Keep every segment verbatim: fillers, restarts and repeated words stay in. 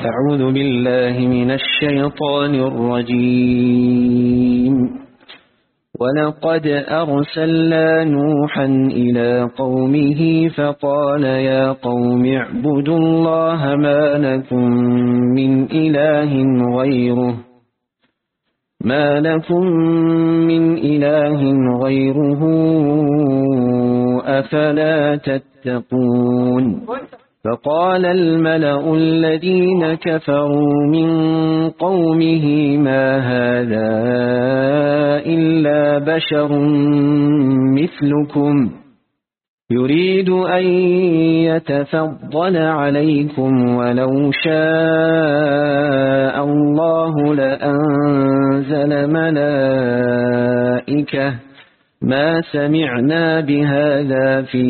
أعوذ بالله من الشيطان الرجيم. ولقد أرسلنا نوحا إلى قومه فقال يا قوم اعبدوا الله ما لكم من إله غيره ما لكم من إله غيره أفلا تتقون. فقال الملأ الذين كفروا من قومه ما هذا إلا بشر مثلكم يريد أن يتفضل عليكم ولو شاء الله لأنزل ملائكة ما سمعنا بهذا في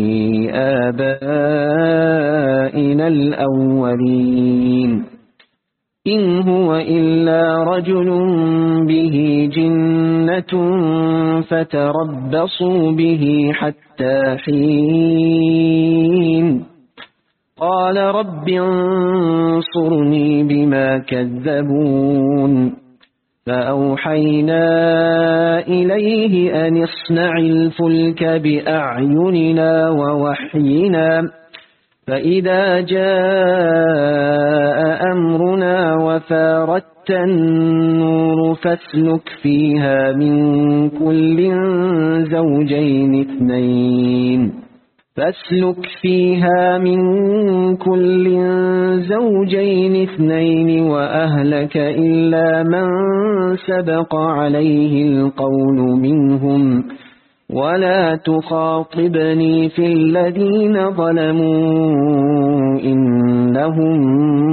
آبائنا الأولين إن هو إلا رجل به جنة فتربصوا به حتى حين. قال رب انصرني بما كذبون. فأوحينا إليه أن اصنع الفلك بأعيننا ووحينا فإذا جاء أمرنا وفاردت النور فاسلك فيها من كل زوجين اثنين فاسلك فيها من كل زوجين اثنين وأهلك إلا من سبق عليه القول منهم ولا تخاطبني في الذين ظلموا إنهم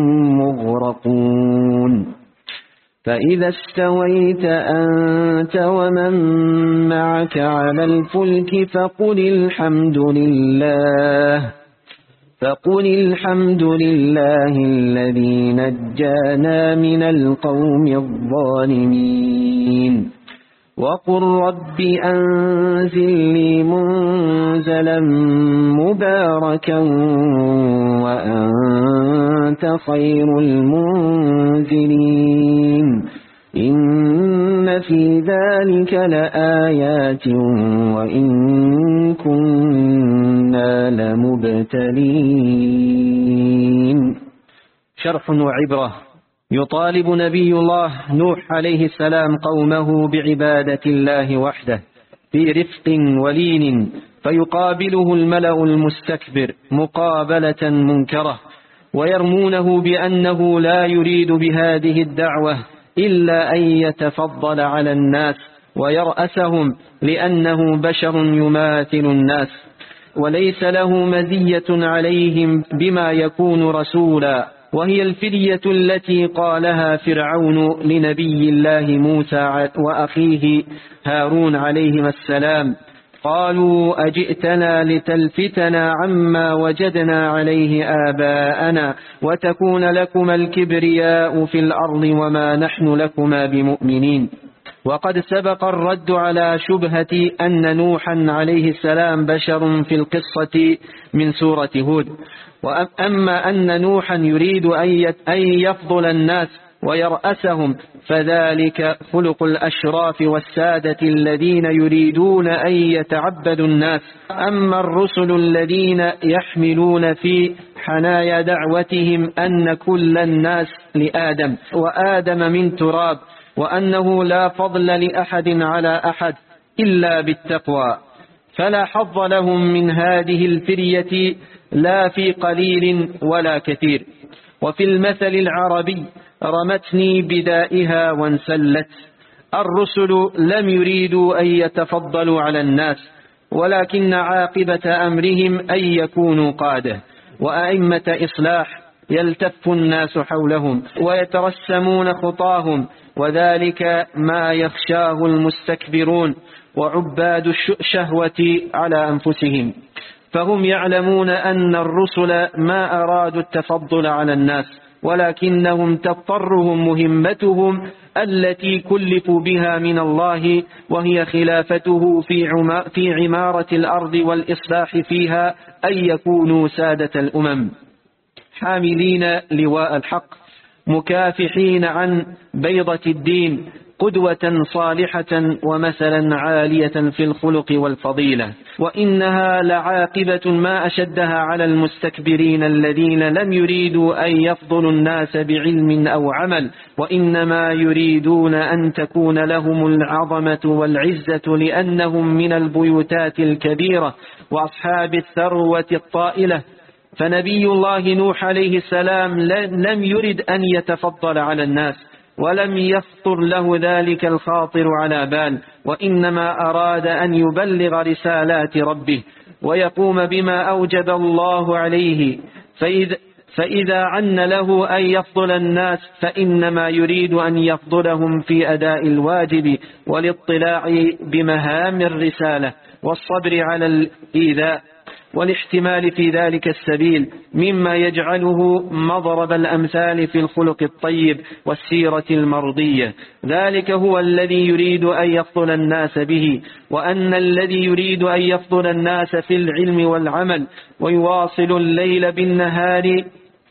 مغرقون. فإذا استويت أنت ومن معك على الفلك فقل الحمد لله فقل الحمد لله الذي نجانا من القوم الظالمين. وقل رب أنزلني منزلا مباركا وأنت خير المنزلين. إن في ذلك لآيات وإن كنا لمبتلين. شرح وعبرة. يطالب نبي الله نوح عليه السلام قومه بعبادة الله وحده في رفق ولين، فيقابله الملأ المستكبر مقابلة منكرة ويرمونه بأنه لا يريد بهذه الدعوة إلا أن يتفضل على الناس ويرأسهم لأنه بشر يماثل الناس وليس له مزية عليهم بما يكون رسولا، وهي الفدية التي قالها فرعون لنبي الله موسى وأخيه هارون عليهما السلام. قالوا أجئتنا لتلفتنا عما وجدنا عليه آباءنا وتكون لكما الكبرياء في الأرض وما نحن لكما بمؤمنين. وقد سبق الرد على شبهة أن نوحا عليه السلام بشر في القصة من سورة هود. وأما أن نوحا يريد أن يفضل الناس ويرأسهم فذلك خلق الأشراف والسادة الذين يريدون أن يتعبدوا الناس. أما الرسل الذين يحملون في حنايا دعوتهم أن كل الناس لآدم وآدم من تراب وأنه لا فضل لأحد على أحد إلا بالتقوى، فلا حظ لهم من هذه الفرية لا في قليل ولا كثير. وفي المثل العربي رمتني بدائها وانسلت. الرسل لم يريدوا أن يتفضلوا على الناس ولكن عاقبة أمرهم أن يكونوا قادة وأئمة إصلاح يلتف الناس حولهم ويترسمون خطاهم، وذلك ما يخشاه المستكبرون وعباد الشهوة على أنفسهم. فهم يعلمون أن الرسل ما أرادوا التفضل على الناس ولكنهم تضطرهم مهمتهم التي كلفوا بها من الله، وهي خلافته في عمارة الأرض والإصلاح فيها، أن يكونوا سادة الأمم. حاملين لواء الحق مكافحين عن بيضة الدين، قدوة صالحة ومثلا عالية في الخلق والفضيلة. وإنها لعاقبة ما أشدها على المستكبرين الذين لم يريدوا أن يفضلوا الناس بعلم أو عمل، وإنما يريدون أن تكون لهم العظمة والعزة لأنهم من البيوتات الكبيرة وأصحاب الثروة الطائلة. فنبي الله نوح عليه السلام لم يرد أن يتفضل على الناس، ولم يخطر له ذلك الخاطر على بال، وإنما أراد أن يبلغ رسالات ربه ويقوم بما أوجب الله عليه. فإذا, فإذا عن له أن يفضل الناس فإنما يريد أن يفضلهم في أداء الواجب والاطلاع بمهام الرسالة والصبر على الإيذاء والاحتمال في ذلك السبيل، مما يجعله مضرب الأمثال في الخلق الطيب والسيرة المرضية. ذلك هو الذي يريد أن يفضل الناس به، وأن الذي يريد أن يفضل الناس في العلم والعمل ويواصل الليل بالنهار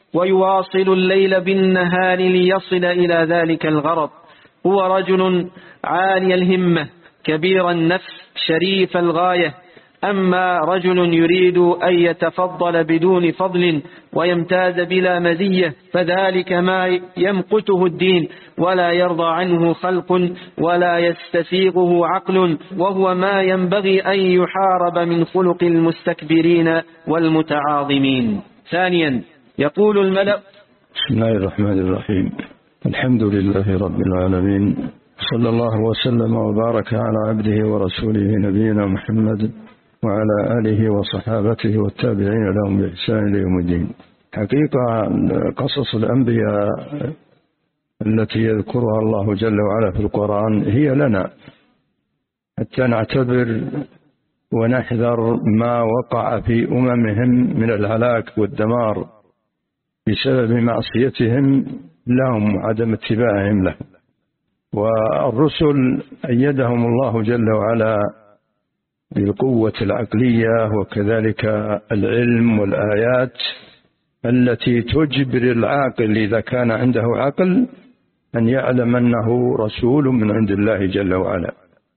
ويواصل الليل بالنهار ليصل إلى ذلك الغرض هو رجل عالي الهمة كبير النفس شريف الغاية. أما رجل يريد أن يتفضل بدون فضل ويمتاز بلا مزية فذلك ما يمقته الدين ولا يرضى عنه خلق ولا يستسيغه عقل، وهو ما ينبغي أن يحارب من خلق المستكبرين والمتعاظمين. ثانيا، يقول الملأ. بسم الله الرحمن الرحيم. الحمد لله رب العالمين، صلى الله وسلم وبارك على عبده ورسوله نبينا محمد وعلى آله وصحابته والتابعين لهم بإحسان إلى يوم الدين. حقيقة قصص الأنبياء التي يذكرها الله جل وعلا في القرآن هي لنا حتى نعتبر ونحذر ما وقع في أممهم من الهلاك والدمار بسبب معصيتهم لهم وعدم اتباعهم له. والرسل أيدهم الله جل وعلا بالقوة العقلية وكذلك العلم والآيات التي تجبر العاقل إذا كان عنده عقل أن يعلم أنه رسول من عند الله جل وعلا.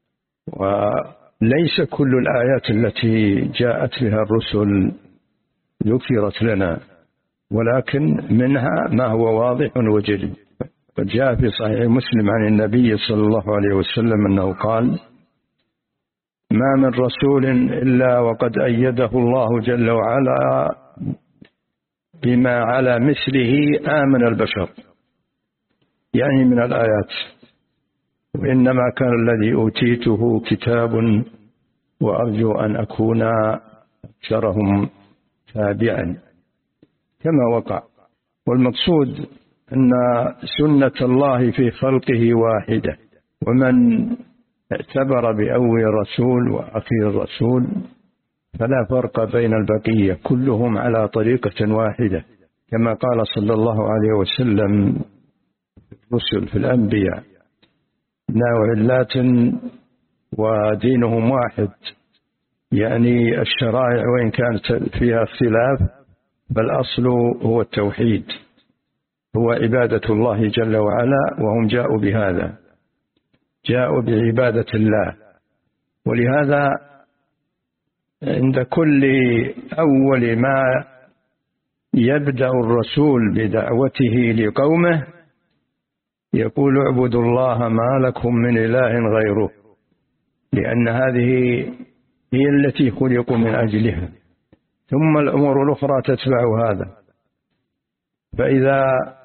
وليس كل الآيات التي جاءت بها الرسل ذكرت لنا، ولكن منها ما هو واضح وجلي. قد جاء في صحيح مسلم عن النبي صلى الله عليه وسلم أنه قال: ما من رسول إلا وقد أيده الله جل وعلا بما على مثله آمن البشر، يعني من الآيات. وإنما كان الذي أوتيته كتاب وأرجو أن أكون أكثرهم تابعا كما وقع. والمقصود أن سنة الله في خلقه واحدة، ومن اعتبر بأول رسول وأخير الرسول فلا فرق بين البقية، كلهم على طريقة واحدة، كما قال صلى الله عليه وسلم الرسل في الأنبياء ناوعلات ودينهم واحد، يعني الشرائع وإن كانت فيها اختلاف فالأصل هو التوحيد، هو عبادة الله جل وعلا. وهم جاءوا بهذا، جاءوا بعبادة الله. ولهذا عند كل أول ما يبدأ الرسول بدعوته لقومه يقول: اعبدوا الله ما لكم من إله غيره، لأن هذه هي التي خلقوا من أجلها، ثم الأمور الأخرى تتبع هذا. فإذا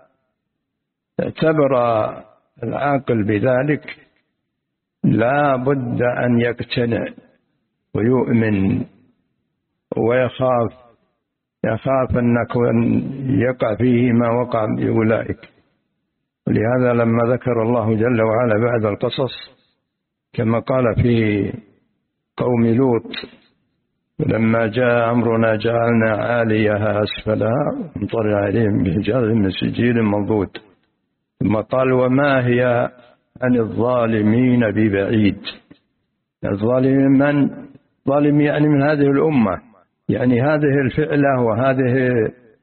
اعتبر العاقل بذلك لا بد أن يقتنع ويؤمن ويخاف يخاف أن يقع فيه ما وقع بأولئك. ولهذا لما ذكر الله جل وعلا بعد القصص كما قال في قوم لوط: لما جاء أمرنا جعلنا عاليها أسفلها وامطرنا عليهم بحجارة من سجيل منضود. ثم قال: وما هي عن الظالمين ببعيد. الظالمين من؟ ظالم يعني من هذه الأمة، يعني هذه الفعلة وهذه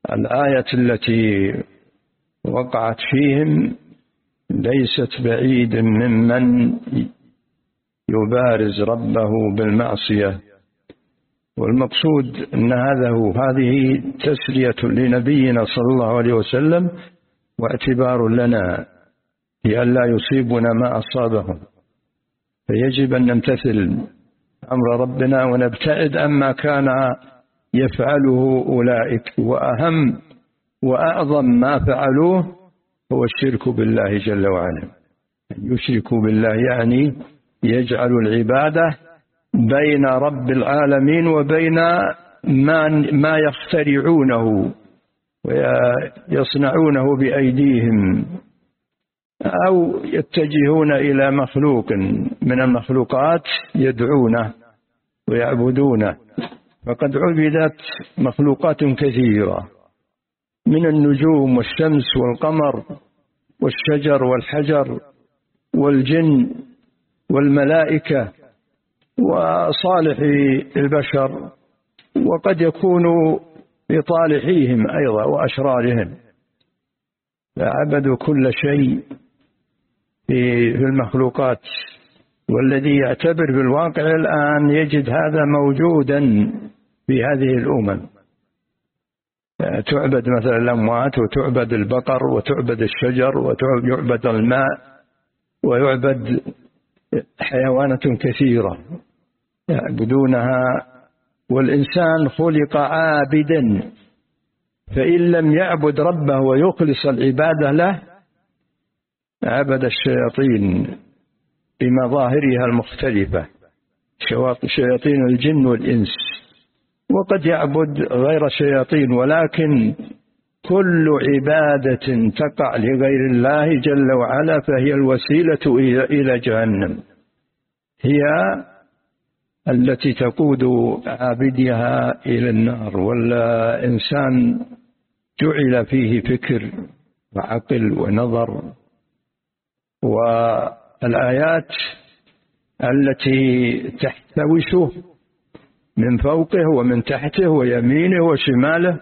الآية التي وقعت فيهم ليست بعيد ممن يبارز ربه بالمعصية، والمقصود أن هذا هو هذه تسلية لنبينا صلى الله عليه وسلم واعتبار لنا لئلا يصيبنا ما أصابهم، فيجب أن نمتثل أمر ربنا ونبتعد عما كان يفعله أولئك. وأهم وأعظم ما فعلوه هو الشرك بالله جل وعلا. يشركوا بالله يعني يجعل العبادة بين رب العالمين وبين ما, ما يخترعونه ويصنعونه بأيديهم، أو يتجهون إلى مخلوق من المخلوقات يدعونه ويعبدونه. فقد عبدت مخلوقات كثيرة من النجوم والشمس والقمر والشجر والحجر والجن والملائكة وصالح البشر، وقد يكون لطالحيهم أيضا وأشرارهم، فعبدوا كل شيء في المخلوقات. والذي يعتبر بالواقع الآن يجد هذا موجودا في هذه الأمم، تعبد مثلا الأموات وتعبد البقر وتعبد الشجر ويعبد الماء ويعبد حيوانات كثيرة يعبدونها. والإنسان خلق عابدا، فإن لم يعبد ربه ويخلص العبادة له عبد الشياطين بمظاهرها المختلفة، شياطين الجن والإنس، وقد يعبد غير شياطين، ولكن كل عبادة تقع لغير الله جل وعلا فهي الوسيلة إلى جهنم، هي التي تقود عابدها إلى النار. والإنسان جعل فيه فكر وعقل ونظر، والآيات التي تحتوشه من فوقه ومن تحته ويمينه وشماله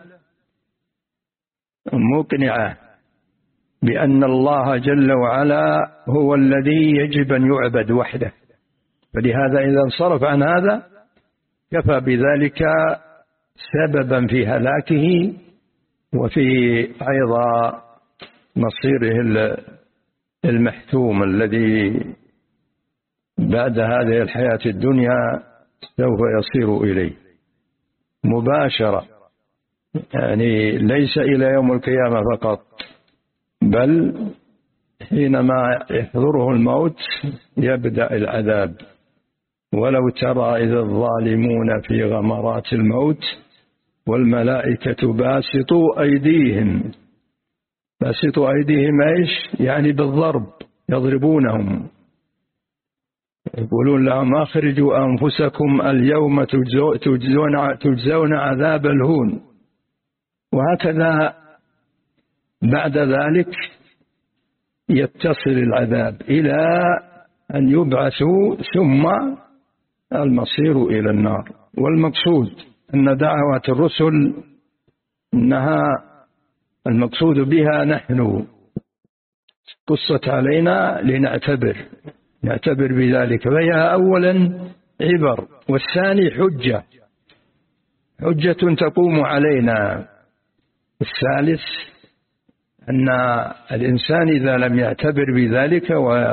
مقنعة بأن الله جل وعلا هو الذي يجب أن يعبد وحده، فلهذا إذا انصرف عن هذا كفى بذلك سببا في هلاكه وفي أيضا مصيره المحتوم الذي بعد هذه الحياة الدنيا سوف يصير إليه مباشرة، يعني ليس إلى يوم القيامة فقط، بل حينما يحضره الموت يبدأ العذاب. ولو ترى إذا الظالمون في غمرات الموت والملائكة باسطوا أيديهم، باسطوا أيديهم إيش؟ يعني بالضرب، يضربونهم، يقولون لهم أخرجوا أنفسكم اليوم تجزون, تجزون عذاب الهون. وهكذا بعد ذلك يتصل العذاب إلى أن يبعثوا ثم المصير إلى النار. والمقصود أن دعوات الرسل أنها المقصود بها نحن قصت علينا لنعتبر نعتبر بذلك، فهي أولا عبر، والثاني حجة حجة تقوم علينا. الثالث أن الإنسان إذا لم يعتبر بذلك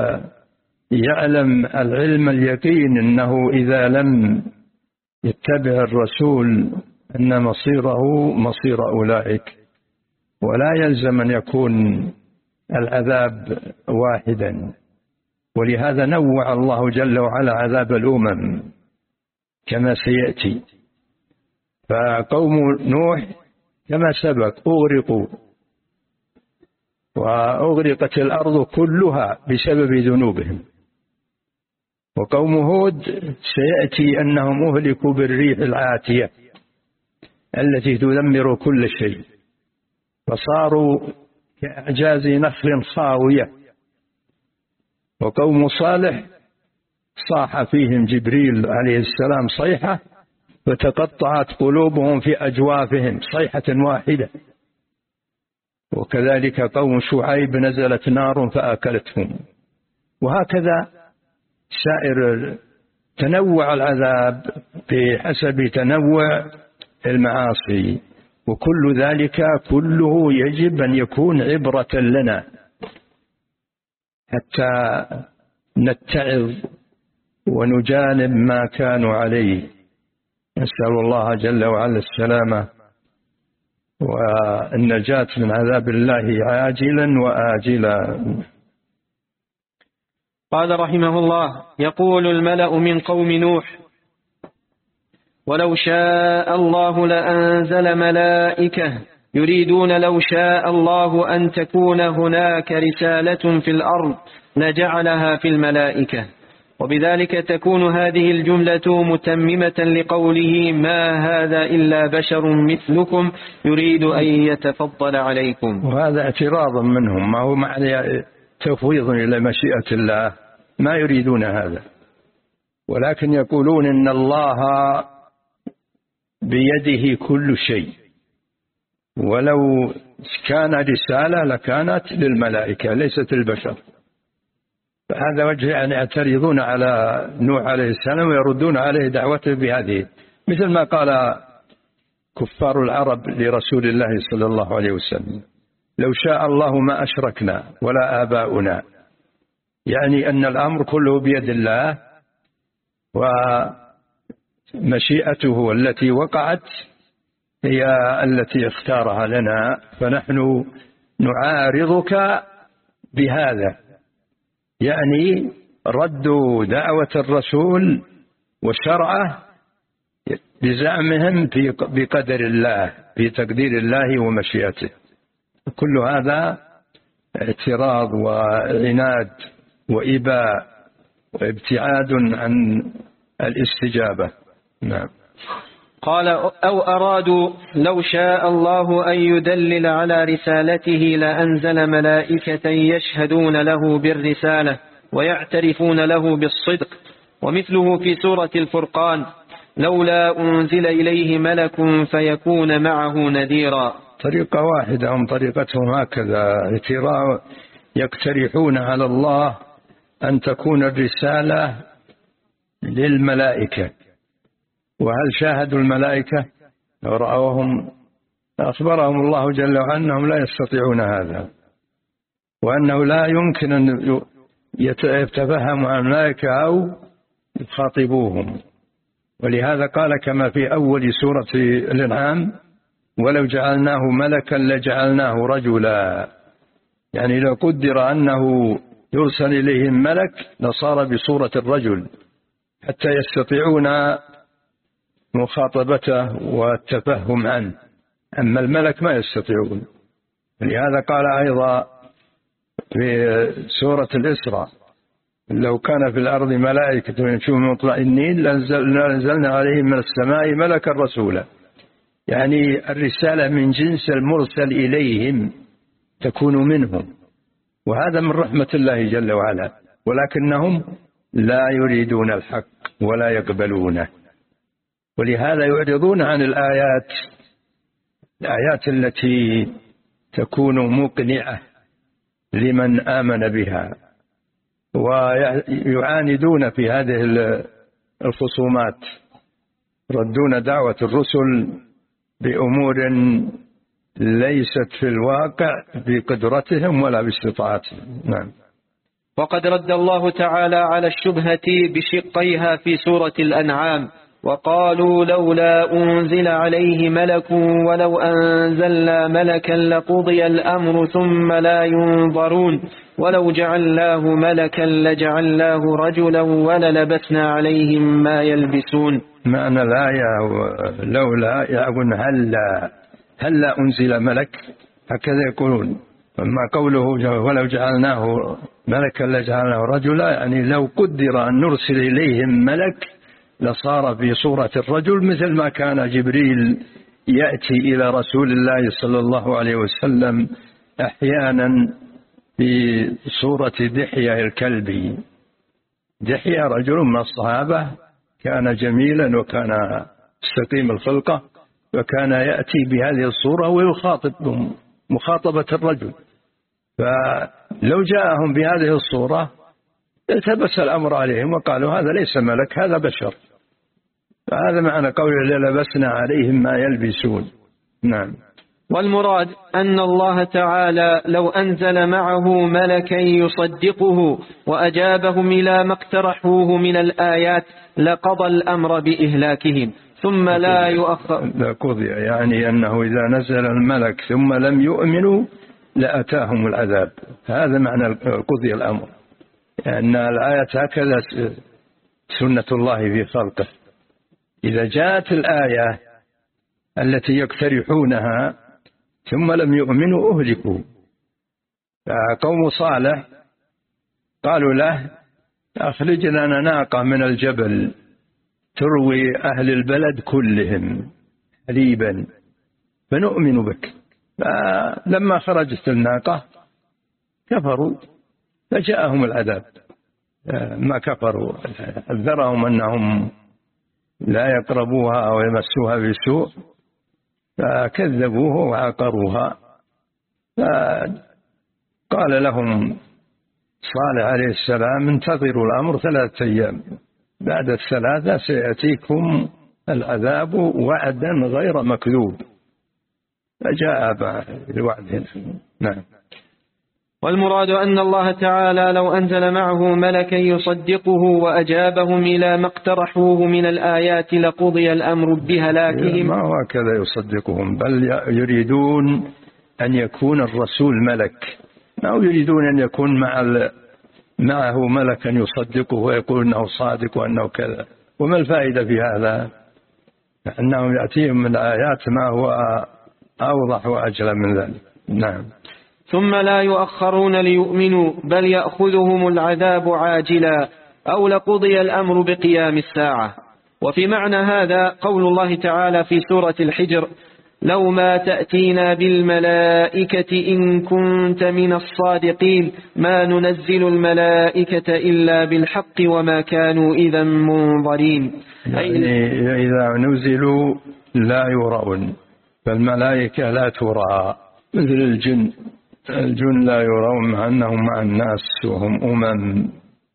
ويعلم العلم اليقين أنه إذا لم يتبع الرسول أن مصيره مصير أولئك، ولا يلزم أن يكون العذاب واحدا. ولهذا نوع الله جل وعلا عذاب الأمم كما سيأتي. فقوم نوح كما سبق أغرقوا، وأغرقت الأرض كلها بسبب ذنوبهم. وقوم هود سيأتي أنهم أهلكوا بالريح العاتية التي تدمر كل شيء، فصاروا كأعجاز نخل خاوية. وقوم صالح صاح فيهم جبريل عليه السلام صيحة فتقطعت قلوبهم في أجوافهم صيحة واحدة، وكذلك قوم شعيب نزلت نار فأكلتهم. وهكذا سائر تنوع العذاب بحسب تنوع المعاصي، وكل ذلك كله يجب أن يكون عبرة لنا حتى نتعظ ونجانب ما كانوا عليه. نسأل الله جل وعلا السلامة والنجاة من عذاب الله عاجلا وآجلا. قال رحمه الله: يقول الملأ من قوم نوح: ولو شاء الله لأنزل ملائكة، يريدون لو شاء الله أن تكون هناك رسالة في الأرض لجعلها في الملائكة، وبذلك تكون هذه الجملة متممة لقوله: ما هذا إلا بشر مثلكم يريد أن يتفضل عليكم. وهذا اعتراض منهم، ما هو معنى تفويض إلى مشيئة الله، ما يريدون هذا، ولكن يقولون إن الله بيده كل شيء، ولو كان رسالة لكانت للملائكة ليست البشر. فهذا وجه يعني يعترضون على نوح عليه السلام ويردون عليه دعوته بهذه، مثل ما قال كفار العرب لرسول الله صلى الله عليه وسلم: لو شاء الله ما أشركنا ولا آباؤنا، يعني أن الأمر كله بيد الله، ومشيئته التي وقعت هي التي اختارها لنا، فنحن نعارضك بهذا، يعني رد دعوة الرسول وشرعه بزعمهم بقدر الله، في تقدير الله ومشيئته. كل هذا اعتراض وعناد وإباء وابتعاد عن الاستجابة. نعم. قال: أو أرادوا لو شاء الله أن يدلل على رسالته لأنزل ملائكة يشهدون له بالرسالة ويعترفون له بالصدق، ومثله في سورة الفرقان: لولا أنزل إليه ملك فيكون معه نذيرا. طريقة واحدة، هم طريقتهم هكذا، يقترحون على الله أن تكون الرسالة للملائكة. وهل شاهدوا الملائكة ورأوهم؟ أخبرهم الله جل وعلا أنهم لا يستطيعون هذا، وأنه لا يمكن أن يتفهموا عن الملائكة أو يخاطبوهم. ولهذا قال كما في أول سورة الأنعام: ولو جعلناه ملكا لجعلناه رجلا، يعني لو قدر أنه يرسل إليهم ملك لصار بصورة الرجل حتى يستطيعون مخاطبته والتفهم عنه، أما الملك ما يستطيعون. لهذا قال أيضا في سورة الإسراء: لو كان في الأرض ملائكة يمشون مطمئنين لنزلنا عليهم من السماء ملكا رسولا، يعني الرسالة من جنس المرسل إليهم تكون منهم، وهذا من رحمة الله جل وعلا، ولكنهم لا يريدون الحق ولا يقبلونه، ولهذا يعرضون عن الآيات الآيات التي تكون مقنعة لمن آمن بها، ويعاندون في هذه الخصومات، ردون دعوة الرسل بأمور ليست في الواقع بقدرتهم ولا باستطاعتهم. نعم. وقد رد الله تعالى على الشبهة بشقيها في سورة الأنعام: وقالوا لولا أنزل عليه ملك ولو أنزلنا ملكا لقضي الأمر ثم لا ينظرون ولو جعلناه ملكا لجعلناه رجلا وللبسنا عليهم ما يلبسون. معنى الآية لولا يقول هلا هلا أنزل ملك، هكذا يقولون. أما قوله ولو جعلناه ملكا لجعلناه رجلا، يعني لو قدر أن نرسل إليهم ملك لصار في صورة الرجل، مثل ما كان جبريل يأتي إلى رسول الله صلى الله عليه وسلم أحيانا في صورة دحية الكلبي. دحية رجل من الصحابة كان جميلا وكان سقيم الخلقة، وكان يأتي بهذه الصورة ويخاطبهم مخاطبة الرجل. فلو جاءهم بهذه الصورة التبس الأمر عليهم وقالوا هذا ليس ملك هذا بشر. فهذا معنى قوله للبسنا عليهم ما يلبسون. نعم. والمراد أن الله تعالى لو أنزل معه ملكا يصدقه وأجابهم إلى ما اقترحوه من الآيات لقضى الأمر بإهلاكهم ثم لا يؤخر. لا قضي يعني أنه إذا نزل الملك ثم لم يؤمنوا لأتاهم العذاب. هذا معنى قضي الأمر، لأن الآية هكذا سنة الله في خلقه. إذا جاءت الآية التي يقترحونها ثم لم يؤمنوا أهلكوا. قوم صالح قالوا له أخرج لنا ناقة من الجبل تروي أهل البلد كلهم حليبا فنؤمن بك. فلما خرجت الناقة كفروا فجاءهم العذاب. ما كفروا أذرهم أنهم لا يقربوها أو يمسوها بسوء فكذبوه وعقروها. فقال لهم صالح عليه السلام انتظروا الأمر ثلاثة أيام، بعد الثلاثة سيأتيكم العذاب وعدا غير مكذوب. فجاء بالوعد. نعم. والمراد أن الله تعالى لو أنزل معه ملكا يصدقه وأجابهم إلى ما اقترحوه من الآيات لقضي الأمر بهلاكهم. ما هو هكذا يصدقهم، بل يريدون أن يكون الرسول ملك، ما يريدون أن يكون مع معه ملكا يصدقه ويقول أنه صادق وأنه كذا. وما الفائدة في هذا؟ أنهم يأتيهم من الآيات ما هو أوضح وأجل من ذلك. نعم. ثم لا يؤخرون ليؤمنوا بل يأخذهم العذاب عاجلا أو لقضي الأمر بقيام الساعة. وفي معنى هذا قول الله تعالى في سورة الحجر لو ما تأتينا بالملائكة إن كنت من الصادقين ما ننزل الملائكة إلا بالحق وما كانوا إذا منظرين. يعني إذا نزلوا لا يرون، فالملائكة لا ترى مثل الجن. الجن لا يرون مع أنهم مع الناس وهم أمم.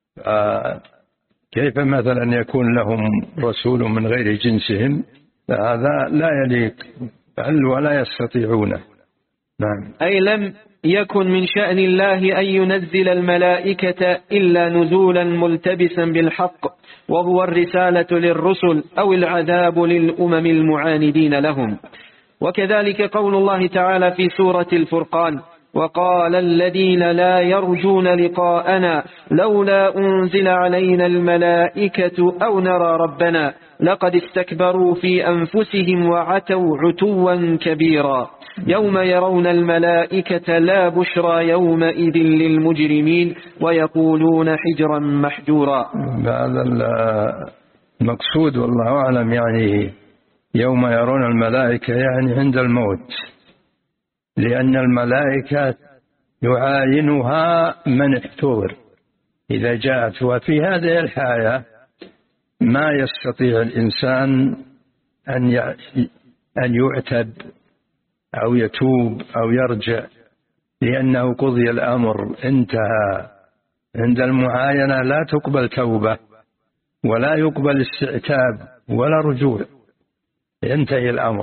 كيف مثلا يكون لهم رسول من غير جنسهم؟ هذا لا يليق بل ولا يستطيعونه. نعم. أي لم يكن من شأن الله أن ينزل الملائكة إلا نزولا ملتبسا بالحق وهو الرسالة للرسل أو العذاب للأمم المعاندين لهم. وكذلك قول الله تعالى في سورة الفرقان وقال الذين لا يرجون لقاءنا لولا أنزل علينا الملائكة أو نرى ربنا لقد استكبروا في أنفسهم وعتوا عتوا كبيرا يوم يرون الملائكة لا بشرى يومئذ للمجرمين ويقولون حجرا محجورا. هذا المقصود والله أعلم، يعني يوم يرون الملائكة يعني عند الموت، لأن الملائكة يعاينها من احتضر إذا جاءت. وفي هذه الحالة ما يستطيع الإنسان أن أن يعتب أو يتوب أو يرجع، لأنه قضي الأمر انتهى. عند المعاينة لا تقبل توبة ولا يقبل استعتاب ولا رجوع، ينتهي الأمر.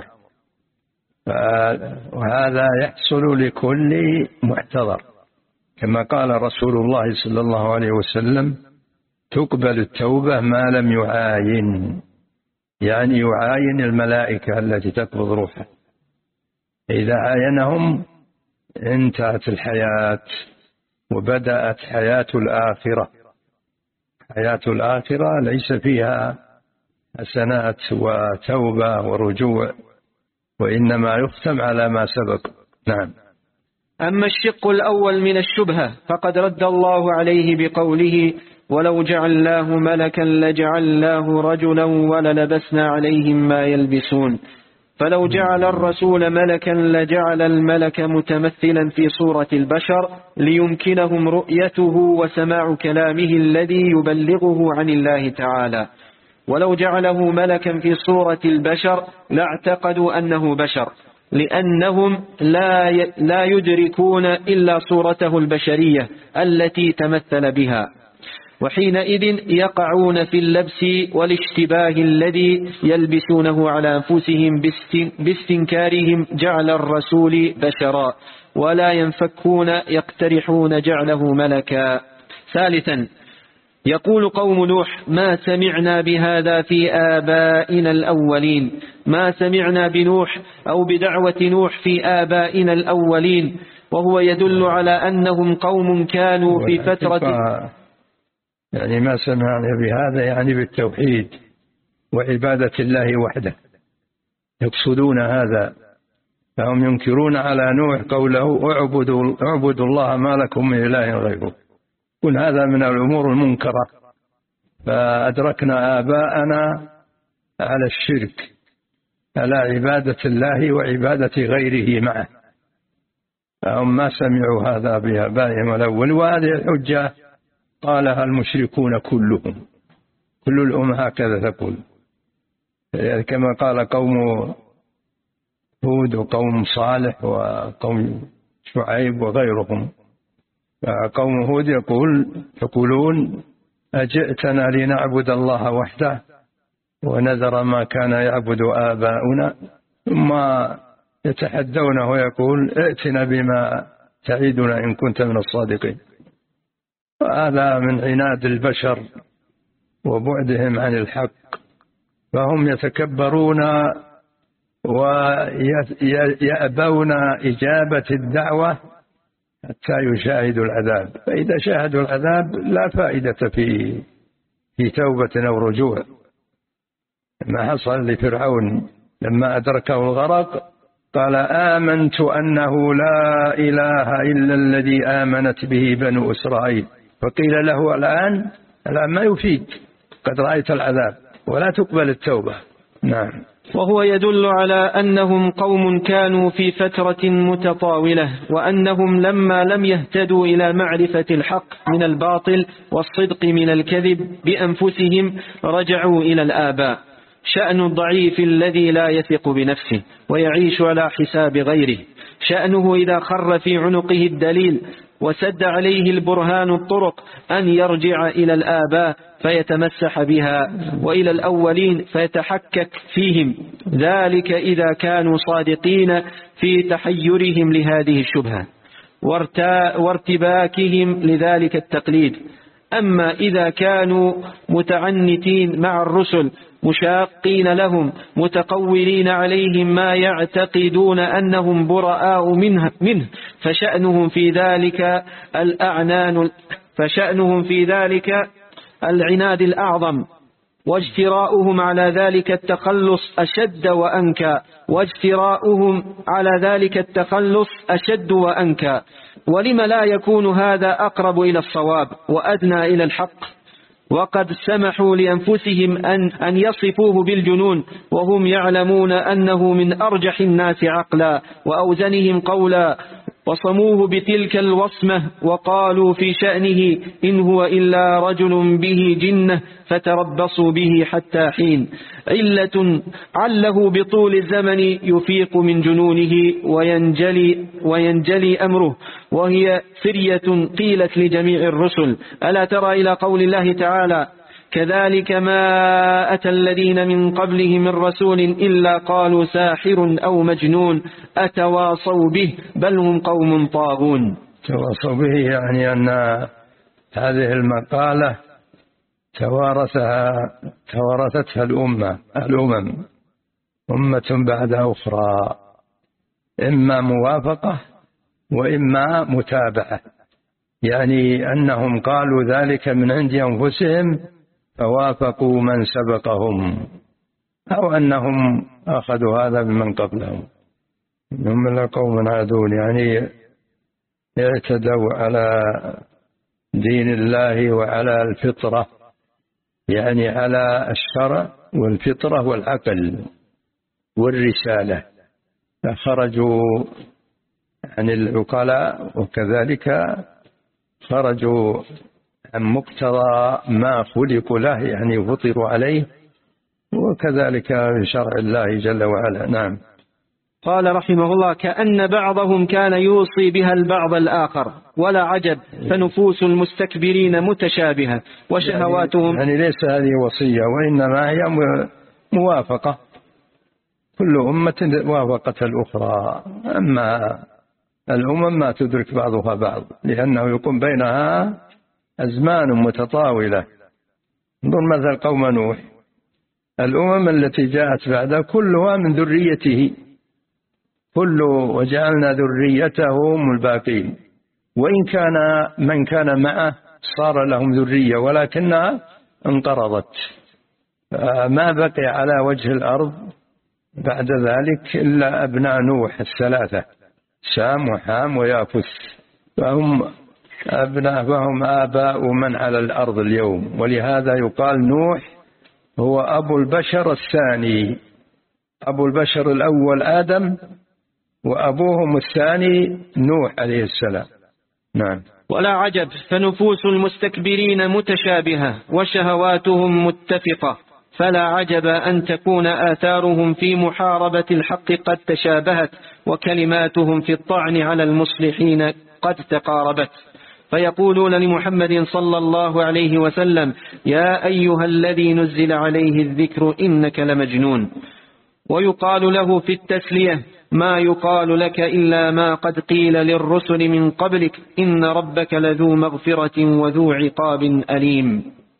وهذا يحصل لكل محتضر، كما قال رسول الله صلى الله عليه وسلم تقبل التوبة ما لم يعاين، يعني يعاين الملائكة التي تقبض روحه. إذا عاينهم انتهت الحياة وبدأت حياة الآخرة. حياة الآخرة ليس فيها حسنات وتوبة ورجوع، وإنما يختم على ما سبق. نعم. أما الشق الأول من الشبهة فقد رد الله عليه بقوله ولو جعلناه ملكا لجعلناه رجلا وللبسنا عليهم ما يلبسون. فلو جعل الرسول ملكا لجعل الملك متمثلا في صورة البشر ليمكنهم رؤيته وسماع كلامه الذي يبلغه عن الله تعالى. ولو جعله ملكا في صورة البشر لاعتقدوا أنه بشر لأنهم لا لا يدركون إلا صورته البشرية التي تمثل بها، وحينئذ يقعون في اللبس والاشتباه الذي يلبسونه على أنفسهم باستنكارهم جعل الرسول بشرا، ولا ينفكون يقترحون جعله ملكا. ثالثا، يقول قوم نوح: ما سمعنا بهذا في آبائنا الأولين. ما سمعنا بنوح أو بدعوة نوح في آبائنا الأولين، وهو يدل على أنهم قوم كانوا في فترة، يعني ما سمعنا بهذا يعني بالتوحيد وعبادة الله وحده، يقصدون هذا، فهم ينكرون على نوح قوله: اعبدوا, اعبدوا الله ما لكم من إله غيره. كل هذا من الأمور المنكرة، فأدركنا آباءنا على الشرك، على عبادة الله وعبادة غيره معه، فهم ما سمعوا هذا بآبائهم الأول. وهذه الحجة قالها المشركون كلهم، كل الأمم هكذا تقول، كما قال قوم هود وقوم صالح وقوم شعيب وغيرهم. قوم هود يقول يقولون: أجئتنا لنعبد الله وحده ونذر ما كان يعبد آباؤنا، ثم يتحدونه ويقول: ائتنا بما تعيدنا إن كنت من الصادقين. هذا من عناد البشر وبعدهم عن الحق، فهم يتكبرون ويأبون إجابة الدعوة حتى يشاهدوا العذاب، فإذا شاهدوا العذاب لا فائدة في في توبة أو رجوع. ما حصل لفرعون لما أدركه الغرق قال: آمنت أنه لا إله إلا الذي آمنت به بنو إسرائيل. فقيل له: الآن الآن ما يفيد، قد رأيت العذاب ولا تقبل التوبة. نعم. وهو يدل على أنهم قوم كانوا في فترة متطاولة، وأنهم لما لم يهتدوا إلى معرفة الحق من الباطل والصدق من الكذب بأنفسهم رجعوا إلى الآباء. شأن الضعيف الذي لا يثق بنفسه ويعيش على حساب غيره، شأنه إذا خر في عنقه الدليل وسد عليه البرهان الطرق أن يرجع إلى الآباء فيتمسح بها، وإلى الأولين فيتحكك فيهم، ذلك إذا كانوا صادقين في تحيرهم لهذه الشبهة وارتباكهم لذلك التقليد. أما إذا كانوا متعنتين مع الرسل مشاقين لهم متقولين عليهم ما يعتقدون أنهم براء منه, منه فشأنهم في ذلك الأعنان فشأنهم في ذلك العناد الأعظم، واجتراؤهم على ذلك التخلص أشد وأنكى واجتراؤهم على ذلك التخلص أشد وأنكى. ولم لا يكون هذا أقرب إلى الصواب وأدنى إلى الحق؟ وقد سمحوا لأنفسهم أن, أن يصفوه بالجنون وهم يعلمون أنه من أرجح الناس عقلا وأوزنهم قولا، وصموه بتلك الوصمة وقالوا في شأنه: إن هو إلا رجل به جنة فتربصوا به حتى حين. علة عله بطول الزمن يفيق من جنونه وينجلي, وينجلي أمره، وهي فرية قيلت لجميع الرسل. ألا ترى إلى قول الله تعالى: كذلك ما أتى الذين من قبلهم من رسول إلا قالوا ساحر أو مجنون أتواصوا به بل هم قوم طاغون. تواصوا به يعني أن هذه المقالة توارثها توارثتها الأمة الأمم أمة بعد أخرى، إما موافقة وإما متابعة، يعني أنهم قالوا ذلك من عند أنفسهم فوافقوا من سبقهم، أو أنهم أخذوا هذا من قبلهم. هم لقوم عادون، يعني اعتدوا على دين الله وعلى الفطرة، يعني على الشرع والفطرة والعقل والرسالة، فخرجوا عن العقلاء وكذلك خرجوا عن مقتضى ما خلقوا له، يعني فطروا عليه، وكذلك بشرع الله جل وعلا. نعم. قال رحمه الله: كأن بعضهم كان يوصي بها البعض الآخر، ولا عجب، فنفوس المستكبرين متشابهة وشهواتهم. يعني, يعني ليس هذه وصية، وإنما هي موافقة، كل أمة وافقت الأخرى. أما الأمم ما تدرك بعضها بعض، لأنه يكون بينها أزمان متطاولة. انظر مثل قوم نوح، الأمم التي جاءت بعدها كلها من ذريته، كل وجعلنا ذريتهم الباقين، وإن كان من كان معه صار لهم ذرية ولكنها انقرضت، ما بقي على وجه الأرض بعد ذلك إلا أبناء نوح الثلاثة، سام وحام ويافث، فهم أبناء فهم آباء من على الأرض اليوم. ولهذا يقال نوح هو أبو البشر الثاني، أبو البشر الأول آدم، وأبوهم الثاني نوح عليه السلام. نعم. ولا عجب، فنفوس المستكبرين متشابهة وشهواتهم متفقة، فلا عجب أن تكون آثارهم في محاربة الحق قد تشابهت، وكلماتهم في الطعن على المصلحين قد تقاربت. فيقولون لمحمد صلى الله عليه وسلم: يا أيها الذي نزل عليه الذكر إنك لمجنون. ويقال له في التسلية: ما يقال لك إلا ما قد قيل للرسل من قبلك، إن ربك لذو مغفرة وذو عقاب أليم.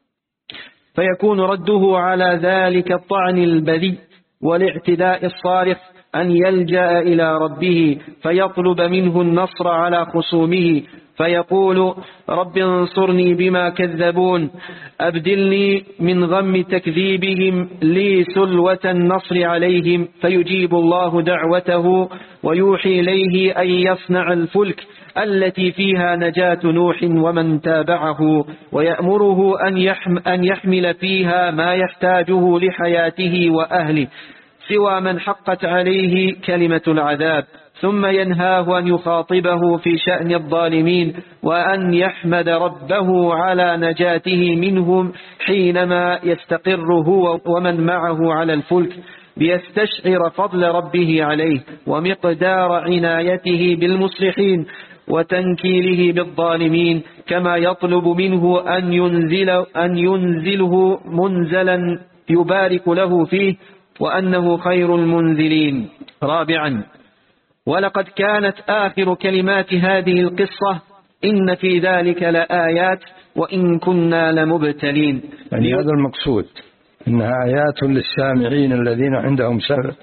فيكون رده على ذلك الطعن البذيء والاعتداء الصارخ أن يلجأ إلى ربه فيطلب منه النصر على خصومه، فيقول: رب انصرني بما كذبون، أبدلني من غم تكذيبهم لي سلوة النصر عليهم. فيجيب الله دعوته ويوحي إليه أن يصنع الفلك التي فيها نجاة نوح ومن تابعه، ويأمره أن, يحم أن يحمل فيها ما يحتاجه لحياته وأهله سوى من حقت عليه كلمة العذاب، ثم ينهاه أن يخاطبه في شأن الظالمين، وأن يحمد ربه على نجاته منهم حينما يستقر هو ومن معه على الفلك، ليستشعر فضل ربه عليه ومقدار عنايته بالمصلحين وتنكيله بالظالمين، كما يطلب منه أن, ينزل أن ينزله منزلا يبارك له فيه، وأنه خير المنزلين. رابعا: ولقد كانت آخر كلمات هذه القصة: إن في ذلك لآيات وإن كنا لمبتلين. يعني هذا المقصود، إنها آيات للسامعين الذين عندهم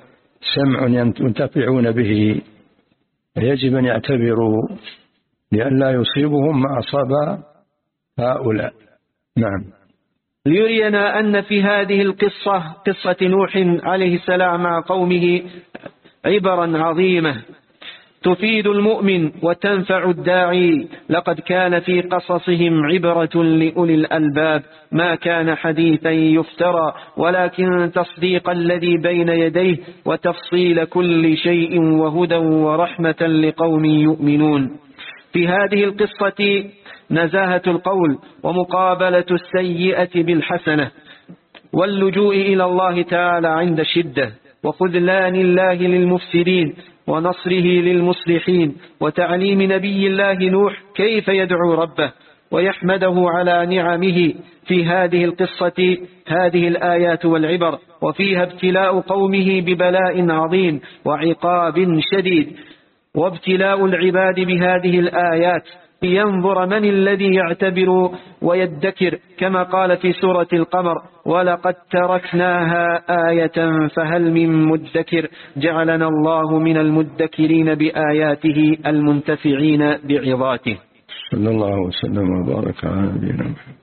سمع ينتفعون به، يجب أن يعتبروا لئلا يصيبهم ما أصاب هؤلاء. نعم. ليرينا أن في هذه القصة، قصة نوح عليه السلام مع قومه، عبرا عظيمة تفيد المؤمن وتنفع الداعي. لقد كان في قصصهم عبرة لأولي الألباب، ما كان حديثا يفترى، ولكن تصديق الذي بين يديه وتفصيل كل شيء وهدى ورحمة لقوم يؤمنون. في هذه القصة نزاهة القول ومقابلة السيئة بالحسنة، واللجوء إلى الله تعالى عند الشدة، وخذلان الله للمفسدين ونصره للمصلحين، وتعليم نبي الله نوح كيف يدعو ربه ويحمده على نعمه. في هذه القصة هذه الآيات والعبر، وفيها ابتلاء قومه ببلاء عظيم وعقاب شديد، وابتلاء العباد بهذه الآيات لينظر من الذي يعتبر ويدكر، كما قال في سورة القمر: ولقد تركناها آية فهل من مدكر. جعلنا الله من المدكرين بآياته المنتفعين بعظاته. صلى الله وسلم وبارك على نبينا محمد.